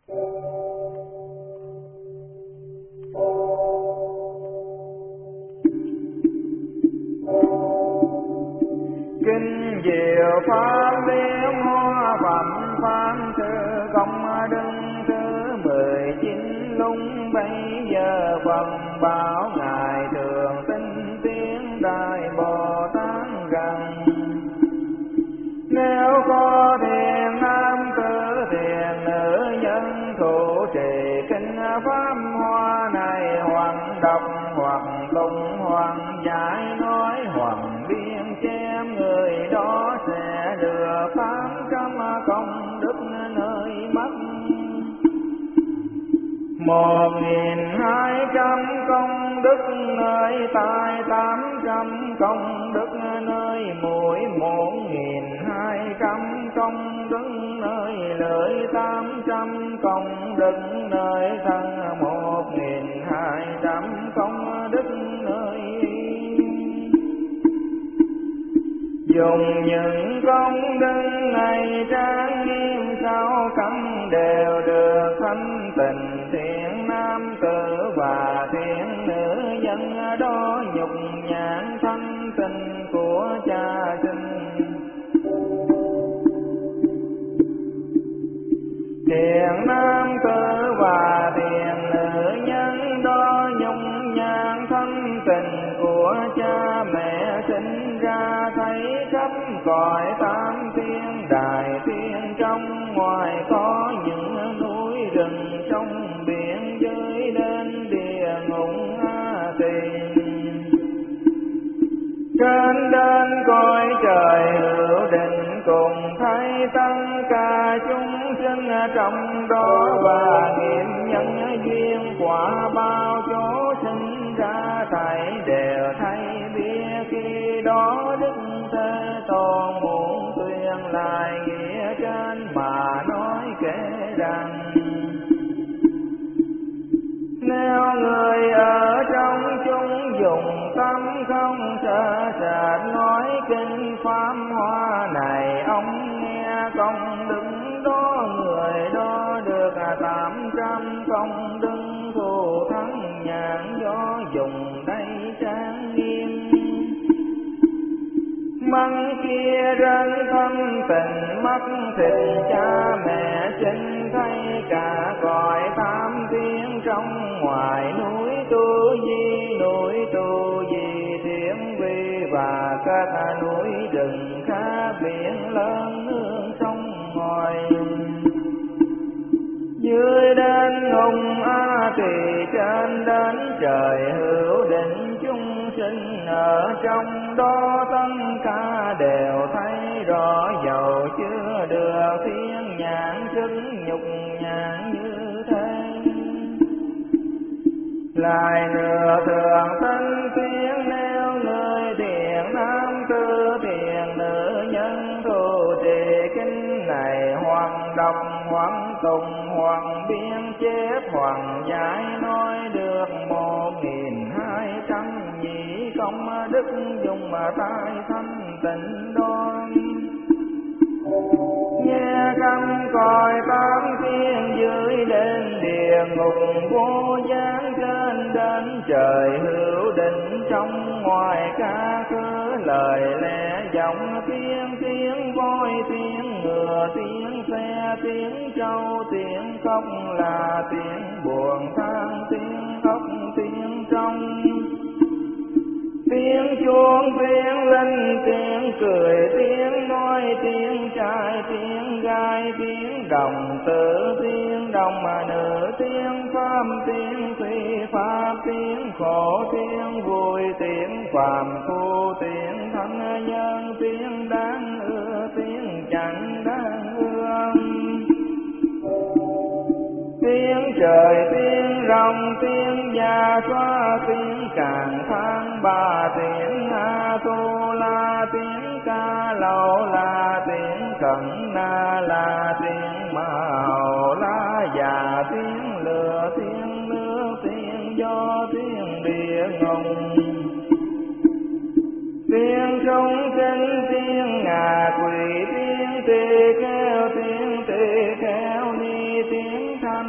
Kinh diệu pháp liên hoa phẩm phán thư công đức thứ 19 lúc bấy giờ phần bảo ngài thường tinh tiến đại Bồ Tát rằng: nếu có thiền nam tử thiền nữ nhân thủ trì kinh pháp hoa này, hoặc đọc hoặc tụng hoặc giải nói hoặc biên chém, người đó sẽ được 800 công đức nơi mắt, 1200 công đức nơi tai, 800 công đức nơi mũi, 1200 công đức nơi lưỡi, 800 công đức nơi thân, 1200 công đức nơi dùng những công đức này trang nghiêm sao cấm đều được thanh tịnh thiện nam tử và thiện nữ nhân đó, nhục nhãn thanh tịnh của cha sinh. Thiện nam tử và thiện nữ nhân đó, nhục nhãn thanh tịnh của cha mẹ sinh ra, thấy khắp cõi tam thiên đại thiên trong ngoài, có những núi rừng trong biển dưới đến địa ngục A Tỳ. Trên đến cõi trời hữu định cùng thấy tất cả chúng sinh trong đó, và nghiệm nhân duyên quả bao chỗ sinh ra, thảy đều thấy biết. Khi đó Đức Thế Tôn muốn tuyên lại nghĩa trên mà nói kể rằng: nếu người ở trong chúng dùng tâm không sợ sệt nói kinh pháp hoa này, ông nghe công đức đó, người đó được 800 công đức thù thắng nhãn do dùng đây trang nghiêm. Mắt kia trên thân tình mắt thịt cha mẹ sinh, thấy cả cõi tam thiên trong ngoài, núi tu di thiền vi và các núi rừng khá biển lớn nương sông ngòi. Dưới đến hùng A Tỳ, trên đến trời hữu định chúng sinh ở trong đó, tất cả đều thấy rõ, dầu chưa được thiên nhãn sức nhục nhãn như thế. Lại nữa thường tinh tiến, nếu người thiện nam tử thiện nữ nhân thủ trì kinh này, hoặc đọc hoặc tụng hoặc biên chép hoặc giải nói, được 1200 nhị công đức dùng mà tai thanh tịnh đoan. Nghe căm cõi tam thiên dưới đến địa ngục vô gián, trên đến trời hữu định trong ngoài, ca cứ lời lẽ giọng tiếng voi, tiếng ngựa, tiếng xe, tiếng trâu, tiếng khóc là tiếng buồn than, tiếng khóc tiếng trong, tiếng chuông tiếng linh, tiếng cười tiếng nói, tiếng trai tiếng gái, tiếng đồng tử tiếng đồng nữ, tiếng pháp tiếng phi pháp, tiếng khổ tiếng vui, tiếng phàm phu tiếng thánh nhân, tiếng đáng ưa tiếng chẳng đáng ưa, tiếng trời tiếng rồng tiếng gia xoa, tiếng càng thang ba, tiếng a tu la, tiếng ca lầu la, tiếng cận na la, tiếng ma hầu la già, tiếng lửa tiếng nước, tiếng gió tiếng địa ngục, tiếng sông sinh tiếng ngà quỷ, tiếng tỳ kheo ni, tiếng thanh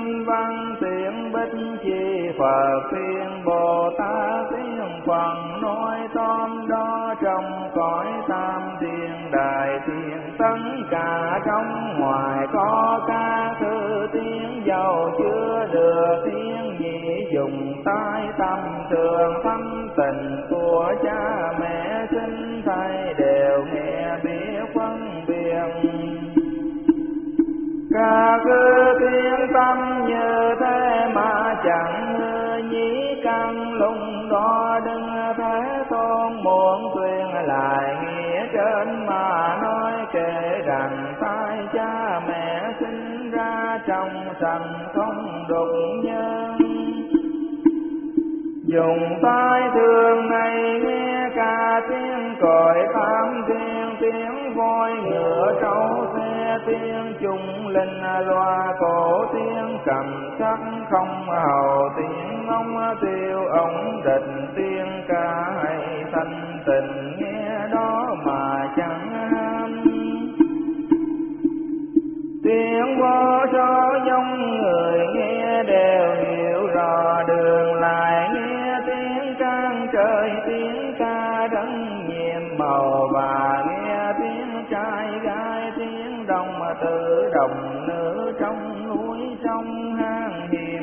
Phật tiên Bồ Tát tiên phần nói tóm đó trong cõi tam thiên đại thiên, tất cả trong ngoài có các thứ tiếng dầu chưa được tiếng nhị, dùng tai tâm thường thâm tình của cha mẹ sinh thầy đều nghe biết phân biệt. Các tiếng tâm như thế mà chẳng nhí căn lung đó, đừng thế tôn muốn tuyên lại nghĩa trên mà nói, kể rằng tai cha mẹ sinh ra trong sanh không đụng nhân. Dùng tai thường ngày nghe cả tiếng còi tam thiên, tiếng voi ngựa trâu xe, tiếng chung linh loa cổ, tiếng cầm sắc không hầu, tiếng ông tiêu ống địch, tiếng ca hay thanh tình nghe đó mà chẳng ham. Tiếng vô số giống người nghe đều hiểu rõ, đường lại nghe tiếng can trời, tiếng ca đấng nhiệm màu, và nghe tiếng trai gái, tiếng đồng tử đồng nữ trong núi trong hang hiểm.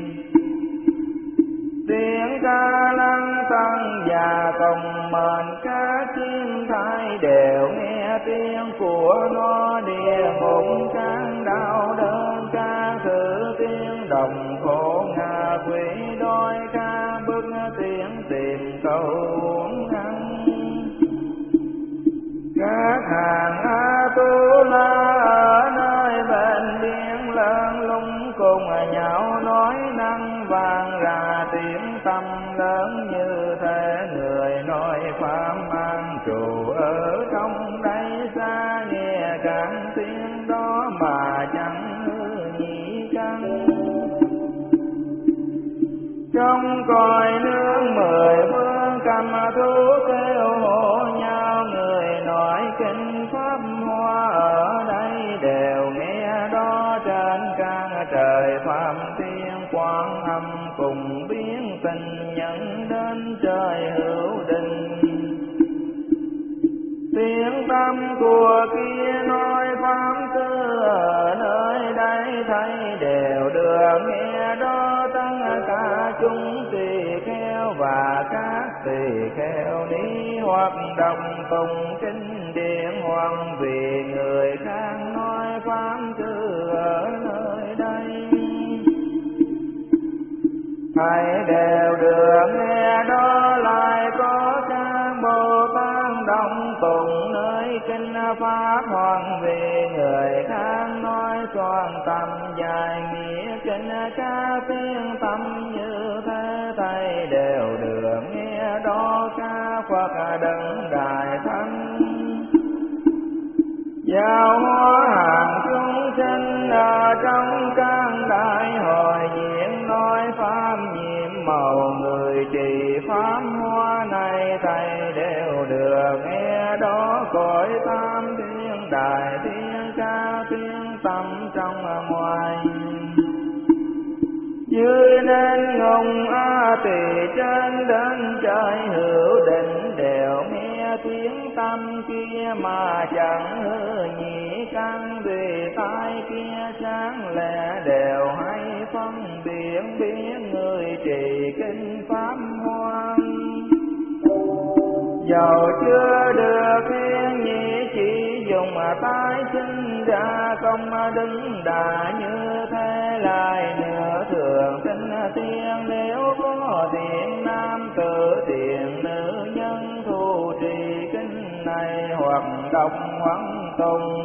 Tiếng ca lăng tăng và cùng mền các chim thai đều nghe tiếng của nó, địa ngục can đau đớn ca thử tiếng đồng khổ, ngạ quỷ đói ca bức tiếng tìm câu uống ăn. Các hàng A Tu La ở nơi bên biển lớn lung cùng nhau nói năng vang ra tiếng tâm lớn như thế, người nói pháp an trụ ở trong đây xa, nghe càng tiếng đó mà chẳng nhị căn. Trong cõi nước mười phương cầm thú kêu hô nhau, người nói kinh pháp hoa ở đây đều nghe đó, trên can trời pháp tiên quang âm cùng biến tình nhận đến trời hữu định. Tiếng tâm của kia nói pháp tư ở nơi đây thấy đều được nghe đó, tất cả chúng tỳ kheo và các tỳ kheo ni hoặc đọc tụng kinh điển, hoặc vì người khác nói pháp tư ở nơi đây, thầy đều được nghe đó. Lại có các Bồ Tát đồng tụng nơi kinh pháp, hoặc vì người khác nói soạn tâm dài nghĩa kinh các tiếng tâm như thế, thầy đều được nghe đó. Các Phật đấng đại thánh giao hóa hàng chúng sinh ở trong các đại hội diễn, nói pháp nhiệm màu người trì pháp hoa này, thầy đều được nghe đó. Cõi tam thiên đại thiên ca tiếng tâm trong ngoài, dưới nên ngùng A Tỳ trên đến trời hữu định, đều nghe tiếng tâm kia mà chẳng hư nhị căn, vì tai kia sáng lẻ đều hay phân biệt biết người trì kinh pháp hoa. Dầu chưa được thiên nhị chỉ dùng tai sinh ra công đứng đà như thế, lại nữa thường sinh tiên nếu có thiện nam tử thiện nữ nhân thu trì kinh này, hoặc đọc hoặc tùng,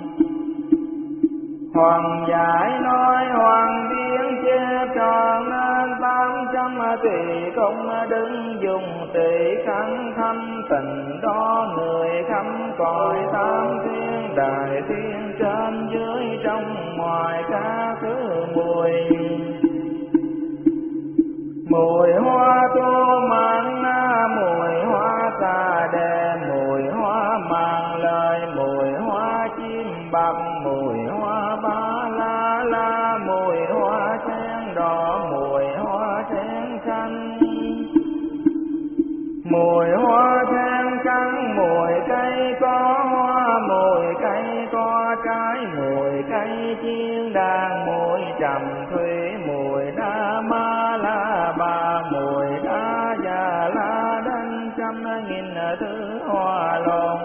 hoàng giải nói hoàng biến chép tròn nên 800 tỷ công đứng dùng tỷ khăn thâm tình đó. Người khắp cõi tam thiên đại thiên trên dưới trong ngoài các thứ mùi hoa tu mang na, mùi hoa xà đề, mùi hoa mang lời, mùi hoa chim bạc, mùi hoa ba la la, mùi hoa sen đỏ, mùi hoa sen Mùi hoa sen trắng, mùi cây có hoa, mùi cây có trái, mùi cây chiên đàn, mùi trầm thủy, mùi đa ma la ba, mùi đa già la đanh, trăm nghìn thứ hoa lộn.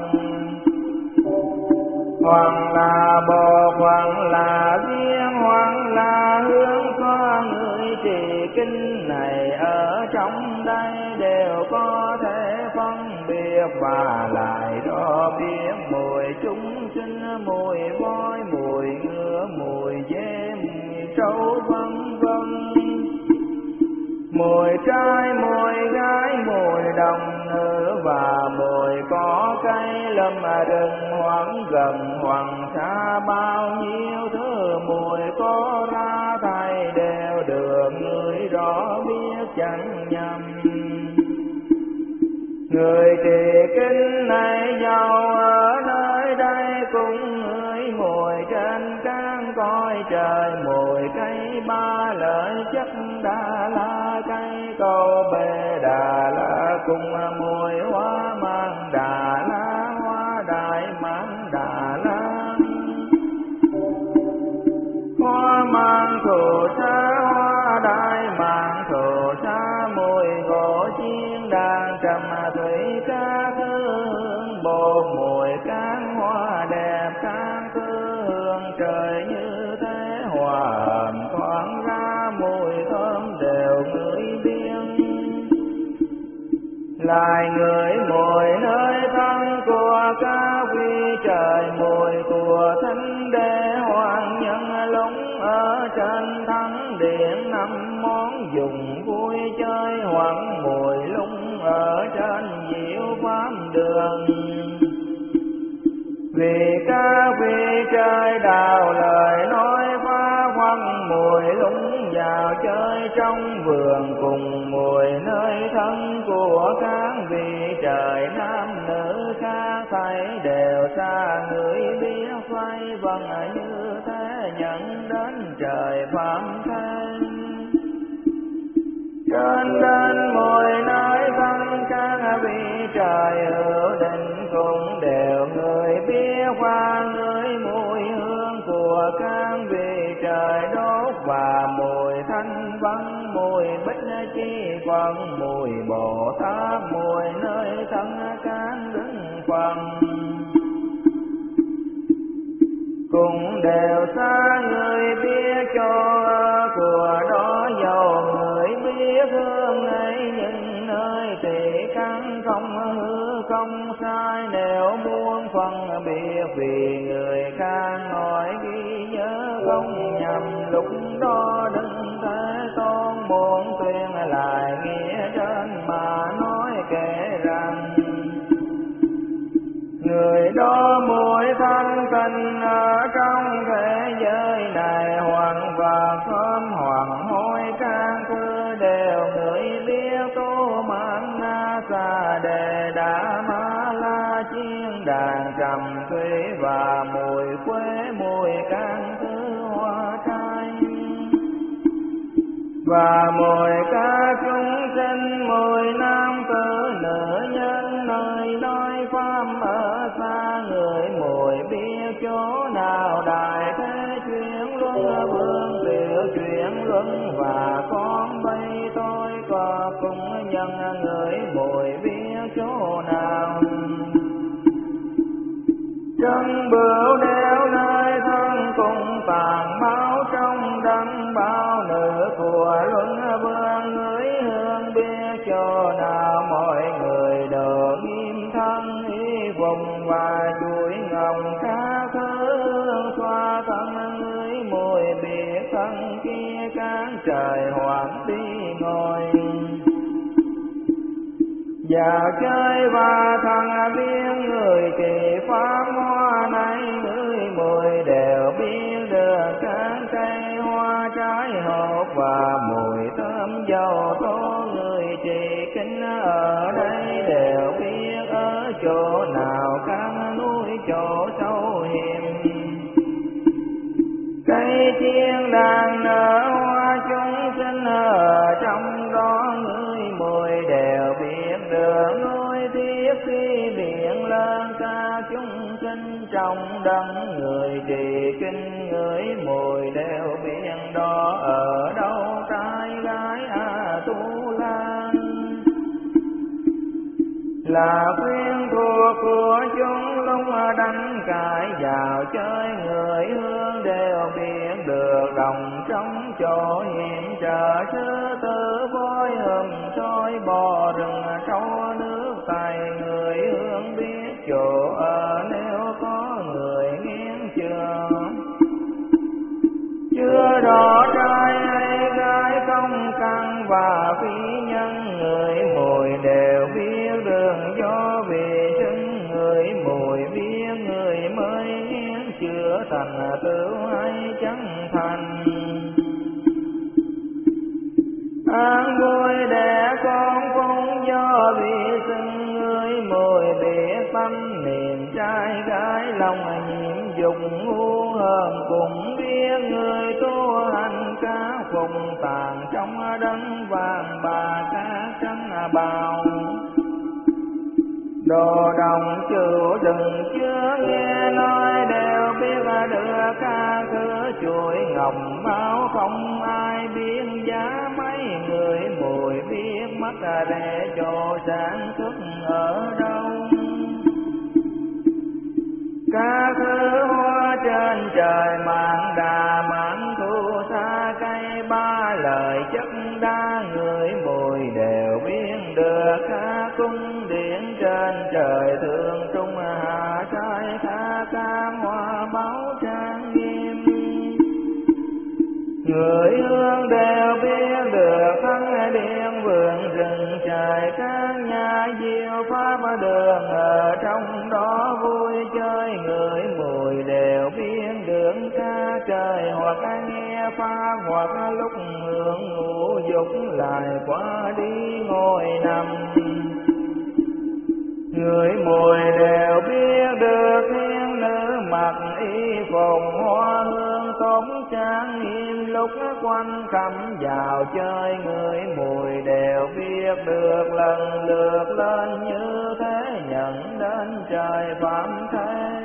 Hoặc là bột, hoặc là viên, hoặc là hương hoa, người trì kinh này ở trong đây đều có thể phân biệt và lại đó biết mùi chúng sinh, mùi voi, mùi ngựa, mùi dê, mùi trâu vân vân. Mùi trai, mùi gái, mùi đồng nữ và mùi có cây lâm rừng hoặc gần hoặc xa, bao nhiêu thứ mùi có ra thầy đều được người rõ biết chẳng nhầm. Người trì kinh này giàu ở nơi đây cũng ngửi mùi trên cán cõi trời, mùi cây ba lợi chất Đà La, cây cầu bê Đà La cùng mùi hoa mang Đà La, hoa đại mang Đà La. Hoa mang thù sa, hoa đại mang thù sa, mùi gỗ chiên đàn trầm thủy ca hương bồ, mùi cán hoa đẹp cán hương trời như thế hòa hợp thoáng ra, mùi thơm đều ngửi biên. Lại ngửi mùi nơi thân của các vị trời, mùi của thánh đế hoàng nhân lúng ở trên thánh điện, năm món dùng vui chơi, hoặc mùi lung ở trên diệu pháp đường. Vì các vị trời đào lời nói phá, hoặc mùi lung vào chơi trong vườn, cùng mùi nơi thân của các vị trời nam nữ khác, thấy đều xa người biết xoay vần như thế, nhận đến trời phạm thế. Trên đến mùi nơi thân các vị trời hữu định cũng đều người biết, qua người mùi hương của các vị trời đốt, và mùi thanh văn, mùi bích chi Phật, mùi Bồ Tát, mùi nơi thân các đức Phật cũng đều xa người biết cho của đó, dầu người biết hương ấy những nơi thì căn không hư không sai, nếu muốn phân biệt vì người khác nói ghi nhớ không nhầm, lúc đó đừng thế tôn muốn tuyên lại nghĩa trên mà nói kể rằng người đó mùi thanh tình ở trong thế giới này, hoàng và thơm hoàng hôi trang thư đều người biết, tu man na sa đề đà ma la chiên đàn trầm thủy, và mùi quế mùi can thư hoa trai, và mùi ca chúng sinh mùi nam tử nữ nhân nơi nói pháp ở xa, người mùi biết chỗ nào đại thế chuyển luân vương tiểu chuyển luân, và con bay tôi có cùng nhân người mùi biết chỗ nào. Chân bửu đeo nơi thân cùng tàn máu, trong đấng bao nữ của luân vương người hương biết chỗ nào, mọi người đều nghiêm thân y vùng và chuỗi ngồng cá hương xoa thân người mùi biết thân kia cán trời hoàng đi ngồi. Và chơi và thằng biết người kỳ pháp hoa này, người mùi đều biết được các cây hoa trái hột và mùi thơm dầu tố, người trì kinh ở đây đều biết ở chỗ nào các núi chỗ sâu hiểm. Cây chiên đàn nở hoa chúng sinh ở trong đó, người mùi đều biết được đấng người trì kinh ngửi mùi đều biết đó ở đâu trai gái A Tu La. Là quyến thuộc của chúng lúc đánh cãi vào chơi người hương đều biết được đồng trong chỗ hiểm trở sư tử voi hùm soi bò rừng sâu nước tay người hương biết chỗ ở nếu có người nghiêng chưa rõ trai hay gái công căn và phi nhân người mùi đều biết đường do vì chứng người mùi biết người mới nghiêng chưa thành tựu hay chẳng thành. An vui đẻ con phúc do vì xưng người mùi biết tâm niệm trai gái lòng nhiễm dục ngu hơn cùng biết người tu hành cá phùng tàn trong đấng vàng bà cá trắng bào. Đồ đồng chịu đừng chưa nghe nói đều biết đưa ca cửa chuỗi ngọc báo không ai biết giá mấy người mùi biết mất để cho sản xuất ở đâu. Ca thứ hoa trên trời mạn đà mãn thu xa cây ba lời chất đa người mùi đều biết được ca cung điện trên trời thường trung hạ trai tha cam hoa báo trang nghiêm. Người hương đều biết được thắng điện vườn rừng trời các nhà diệu pháp đường ở trong đó vui chơi người mùi đều biết được ca trời hoặc nghe pháp hoặc lúc hưởng ngủ dục lại qua đi ngồi nằm. Người mùi đều biết được thiên nữ mặc y phùng hoa hương tốn trang nghiêm lúc quanh khắp vào chơi người mùi đều biết được lần lượt lên như thế nhận đến trời phạm thế.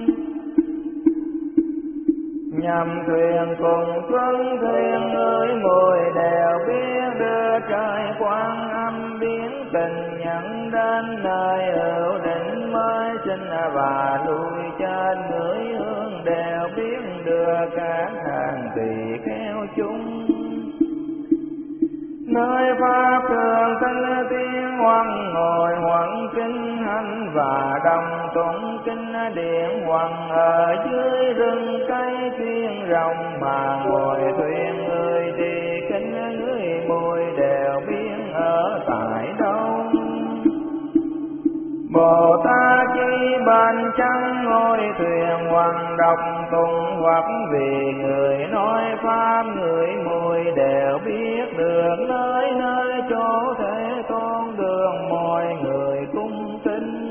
Nhằm thuyền cùng xuân thuyền người mùi đều biết đưa trời quang âm biến tình nhận đến nơi hữu định mới sinh và lui trên người hương đều biết đưa các hàng tỳ kheo chúng. Nơi pháp thường thanh tiếng hoằng ngồi hoằng kinh hành và đồng tụng kinh điện hoằng ở dưới rừng cây chuyên rồng mà ngồi thuyền người đi kinh người mùi đều biết ở tại đâu. Bồ Tát chi bàn trắng ngồi thuyền hoàng đọc tụng hoặc vì người nói pháp người mùi đều biết được nơi nơi chỗ thế tôn đường mọi người cung kính.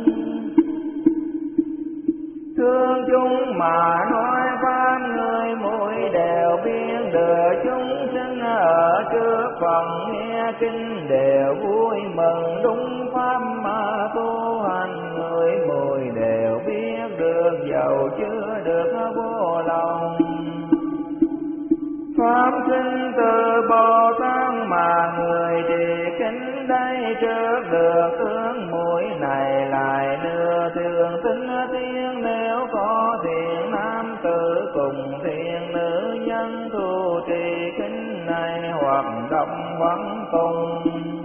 Thương chúng mà nói pháp người mùi đều biết được chúng sinh ở trước phần nghe kinh đều vui mừng đúng pháp mà tu hành người mùi đều biết được dầu chưa được vô lòng. Pháp sinh từ Bồ Tát mà người trì kính đây trước được tướng mũi này lại nửa thường tính tiếng nếu có thiện nam tử cùng thiện nữ nhân tu trì kính này hoặc đọc vẫn cùng.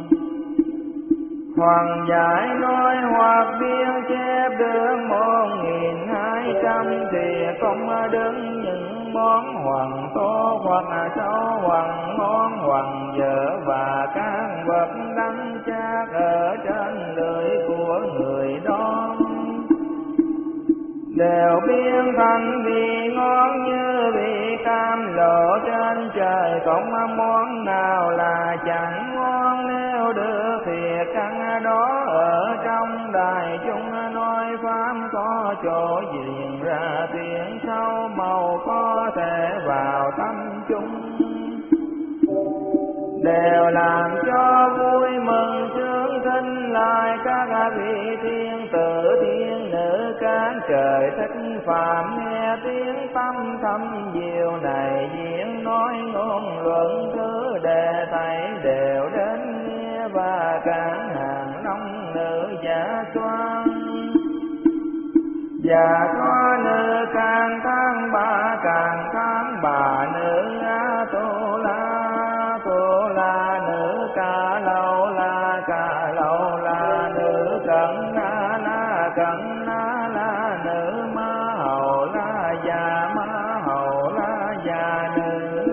Hoàng giải nói hoặc biên chép được 1200 thì không đứng những món hoàng tô hoặc sâu hoàng món hoàng vợ và các vật đắng chát ở trên lưỡi của người đó. Đều biến thành vị ngon như vị cam lộ trên trời, không món nào là chẳng ngon nếu được thì căn đó ở trong đại chúng nói pháp có chỗ diễn ra tiếng sâu màu có thể vào tâm chúng. Đều làm cho vui mừng sướng thinh lại các vị thiên tử thiên nữ các trời thích phạm tiếng tâm thâm diệu này diễn nói ngôn luận thứ đề thầy đều đến nghe và cản hàng long nữ giả xoan và có nữ càng tháng bà nữ a tu la nữ ca lâu la nữ cận na la nữ ma hầu la già nữ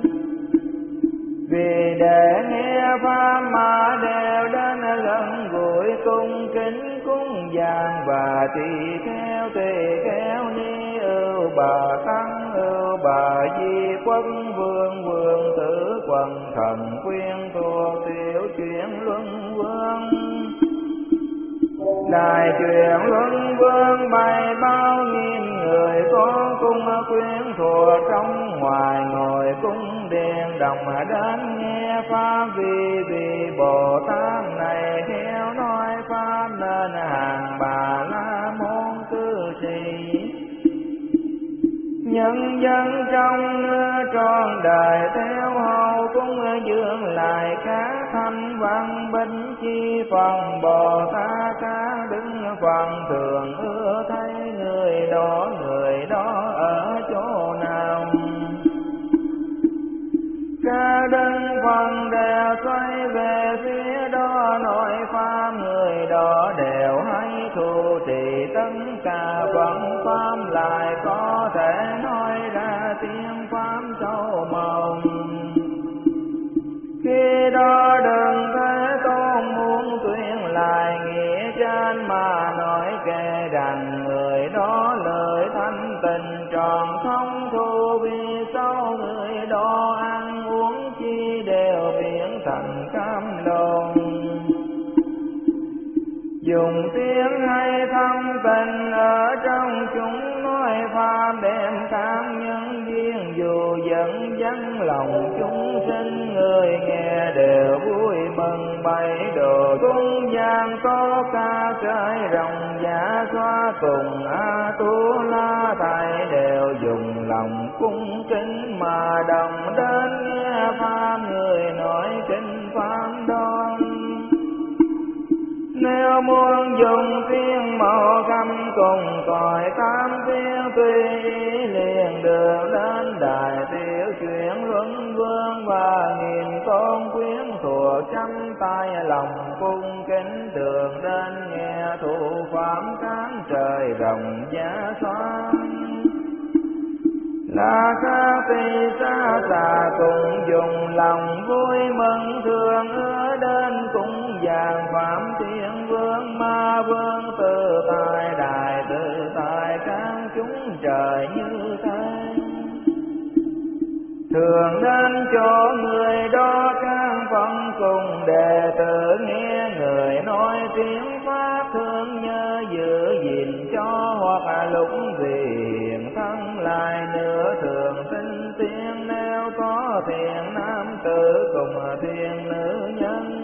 vì để nghe pháp mà đều đến gần gũi cung kính cúng dường và tùy theo ni ưu bà tăng ưu bà di quân vương tử quần thần quyên thuộc tiểu chuyển luân vương đại truyền luân vương bày bao nghìn người có cung quyến thuộc trong ngoài ngồi cung điện đồng đến nghe pháp vì Bồ Tát này theo nói pháp nên hàng Bà La Môn cư sĩ nhân dân trong tròn đời theo hầu cung dường lại các thanh văn binh chi phần Bồ Tát các đứng phần thường ưa thấy người đó ở chỗ nào các đứng phần đều xoay về phía đó nói pháp người đó đều hay thu trì tất cả phần pháp lại có thể nói ra tiếng pháp sâu mộng khi đó đừng thế tôn muốn tuyên lại nghĩa trên mà nói kể rằng người đó lời thanh tình tròn thông thu vì sao người đó ăn uống chi đều biến thành cam lồn dùng tiếng hay thâm tình ở trong chúng nói pháp đem tham nhân duyên dù dẫn lòng chúng sinh người nghe đều vui mừng bày đồ cung gian có ca trời rồng giả xoa cùng a tu la thầy đều dùng lòng cung kính mà đồng đến nghe pháp người nói kinh pháp đoan nếu muốn dùng tiếng màu căm cùng còi tam tiếng tùy ý liền được đến đại tiểu chuyển luân vương và nghìn tôn quyến thuộc trăm tay lòng cung kính đường đến nghe thụ pháp cán trời rồng giá xoan là các tỳ xa cùng dùng lòng vui mừng thường ưa đến cung dường phạm thiên vương ma vương tự tại đại tự tại các chúng trời như thế thường đến chỗ người đó các phân cùng đệ tử nghe người nói tiếng pháp thương nhớ giữ gìn cho hoặc lúc gì hiện thân lại nữa thường sinh tiếng nếu có thiện nam tử cùng thiện nữ nhân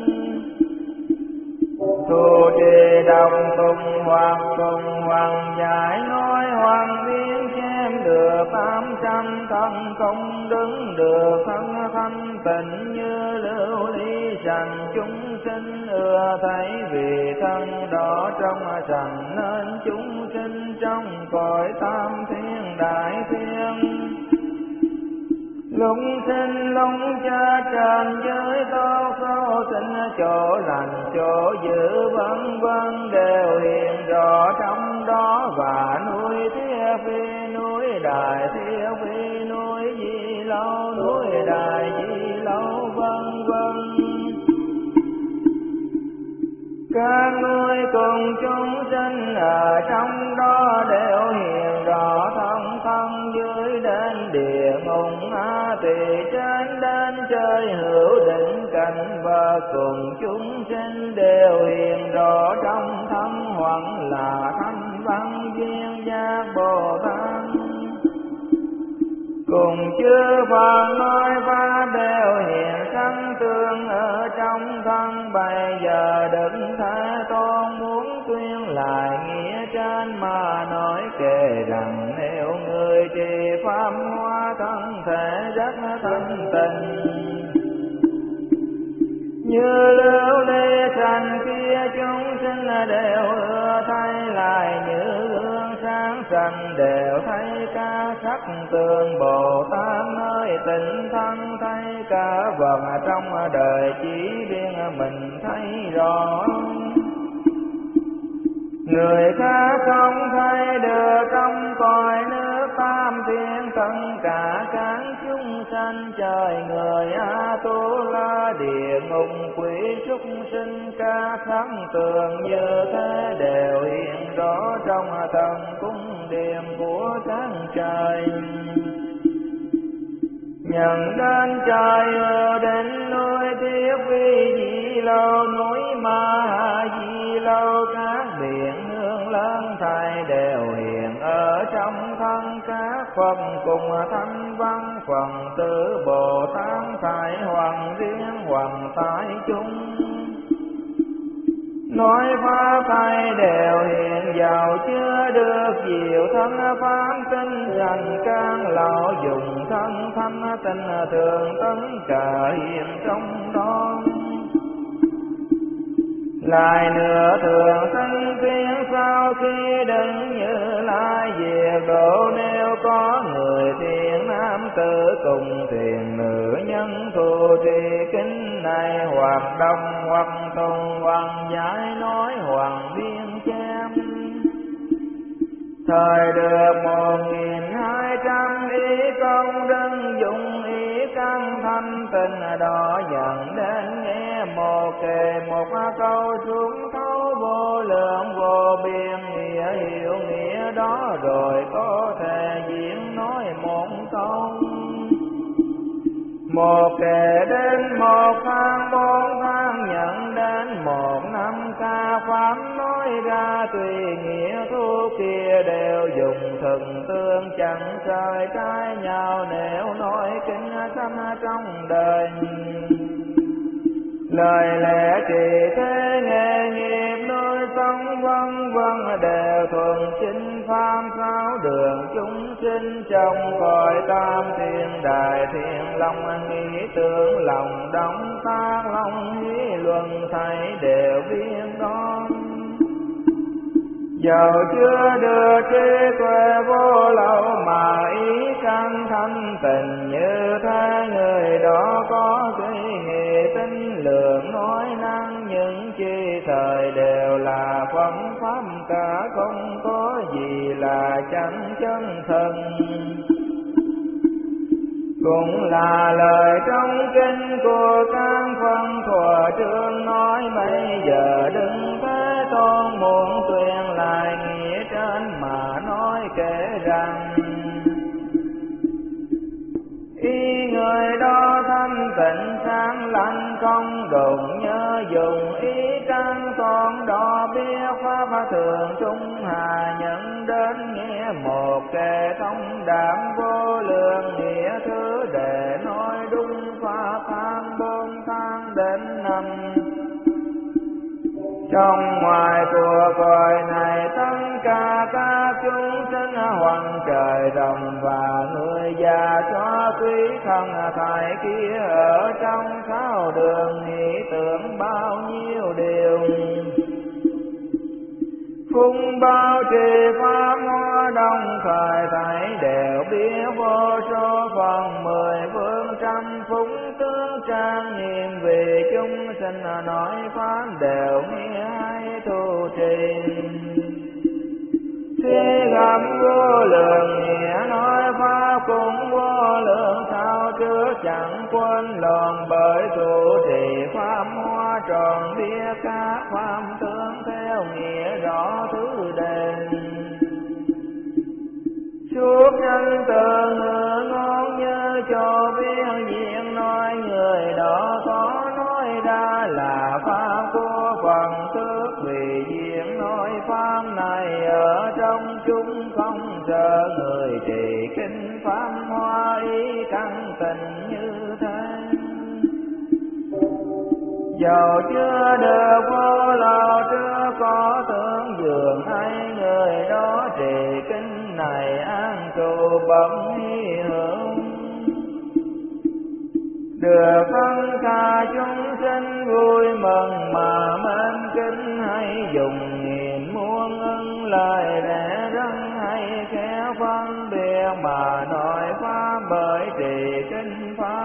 tu trì đọc cùng hoàng giải nói hoàng biến chém được 800 thân công đứng được thân thanh tịnh như lưu ly sành chúng sinh ưa thấy vì thân đó trong sành nên chúng sinh trong cõi tam thiên đại thiên lúc sinh lúc cha trần giới to sâu sinh chỗ lành chỗ giữ vân vân đều hiện rõ trong đó và núi Thiết Phi núi Đại Thiết Phi núi Di Lâu núi Đại Di Lâu vân vân các núi cùng chúng sinh ở trong đó đều hiện rõ thân dưới đến địa ngục tỳ trên đến chơi hữu định cảnh và cùng chúng sinh đều hiện rõ trong thân hoặc là thanh văn duyên giác Bồ Tát cùng chư Phật nói pháp đều hiện sanh tương ở trong thân bây giờ Đức Thế Tôn muốn tuyên lại nghĩa trên mà nói kể rằng nếu người thanh tịnh. Như lưu ly thành kia chúng sinh đều ưa thấy, lại như gương sáng sanh đều thấy cả sắc tường. Bồ Tát nơi tịnh thân thấy cả vật trong đời, chỉ riêng mình thấy rõ. Người khác không thấy được trong cõi nước tam thiên, tất cả các chúng sanh trời người A Tu La, địa ngục quỷ súc sinh ca sắc tường như thế đều hiện rõ trong thần cung điện của các trời. Nhận đến trời ở đến núi Thiết Vi Di Lâu, núi Ma Ha Di Lâu, các biển hương lớn thầy đều hiện ở trong thân các Phật cùng thanh văn phần tử Bồ Tát thầy hoàng riêng hoàng tại chúng. Nói pháp thầy đều hiện giàu chưa được diệu thân pháp tinh dành can lão dùng thân thanh tinh thường tất cả hiện trong đó. Lại nữa thường sinh tiếng sau khi đứng Như Lai diệt độ, nếu có người thiện nam tử cùng thiện nữ nhân thù trì kinh này, hoặc đông hoặc tùng hoặc giải nói hoặc biên chém. Thời được 1200 ý công đức, dụng ý căn thanh tịnh đó, dẫn đến nghe một kề một câu xuống thấu vô lượng vô biên nghĩa, hiểu nghĩa đó rồi có thể diễn nói một câu. Một kể đến 1 tháng 4 tháng, nhận đến 1 năm ca pháp nói ra, tùy nghĩa thu kia đều dùng thần tương, chẳng sai trái nhau nếu nói kinh sanh trong đời. Lời lẽ trì thế nghề nghiệp nuôi sống vân vân đều thuần chính pháp, sáu đường chúng sinh trong cõi tam thiên đại thiên long, nghĩ tưởng lòng đóng tác long hí luân thấy đều biết đó. Dầu chưa được trí tuệ vô lậu mà ý căn thanh tịnh như thế, người đó có suy nghĩ tinh lượng nói năng, những chi thời đều là phẩm pháp cả, không có gì là chẳng chân thần. Cũng là lời trong kinh của các phân thuở trước nói, bây giờ đừng Thế Tôn muốn tuyên lại nghĩa trên mà nói kể rằng, ý người đó thanh tịnh sáng lành không đụng, nhớ dùng ý căn con đó biết pháp thường trung hà, nhận đến nghĩa một kệ thông đảm vô lượng nghĩa thứ, để nói đúng pháp tháng 4 tháng đến năm. Trong ngoài của cõi này tất cả các chúng sinh hoàng trời rồng, và người già cho quý thân thầy kia ở trong 6 đường nghĩ tưởng bao nhiêu điều. Phung bao trì pháp hoa đồng thời thấy đều biết vô số phần 10 phương trăm phúng tướng trang nghiêm, vì chúng sinh nói pháp đều nghe hay thu trì. Khi gặp vô lượng nghĩa nói pháp cũng vô lượng, sao trước chẳng quên lòng, bởi thủ trì pháp hoa tròn biết các pháp tướng theo nghĩa rõ thứ đền. Suốt nhân từ ngữ ngôn như cho biết diện nói, người đó có nói ra là pháp của phần tước, vì diện nói pháp này ở trong chúng không sợ, người trì kinh pháp hoa ý căn tình như thế. Dầu chưa được vô lậu chưa có tưởng dường, hay người đó trì kinh này an trụ bẩm hy hưởng. được tất cả chúng sinh vui mừng mà mến kính, hay dùng nghìn muôn ân lời lẽ răng, hay khéo phân biệt mà nói pháp bởi trì kinh pháp.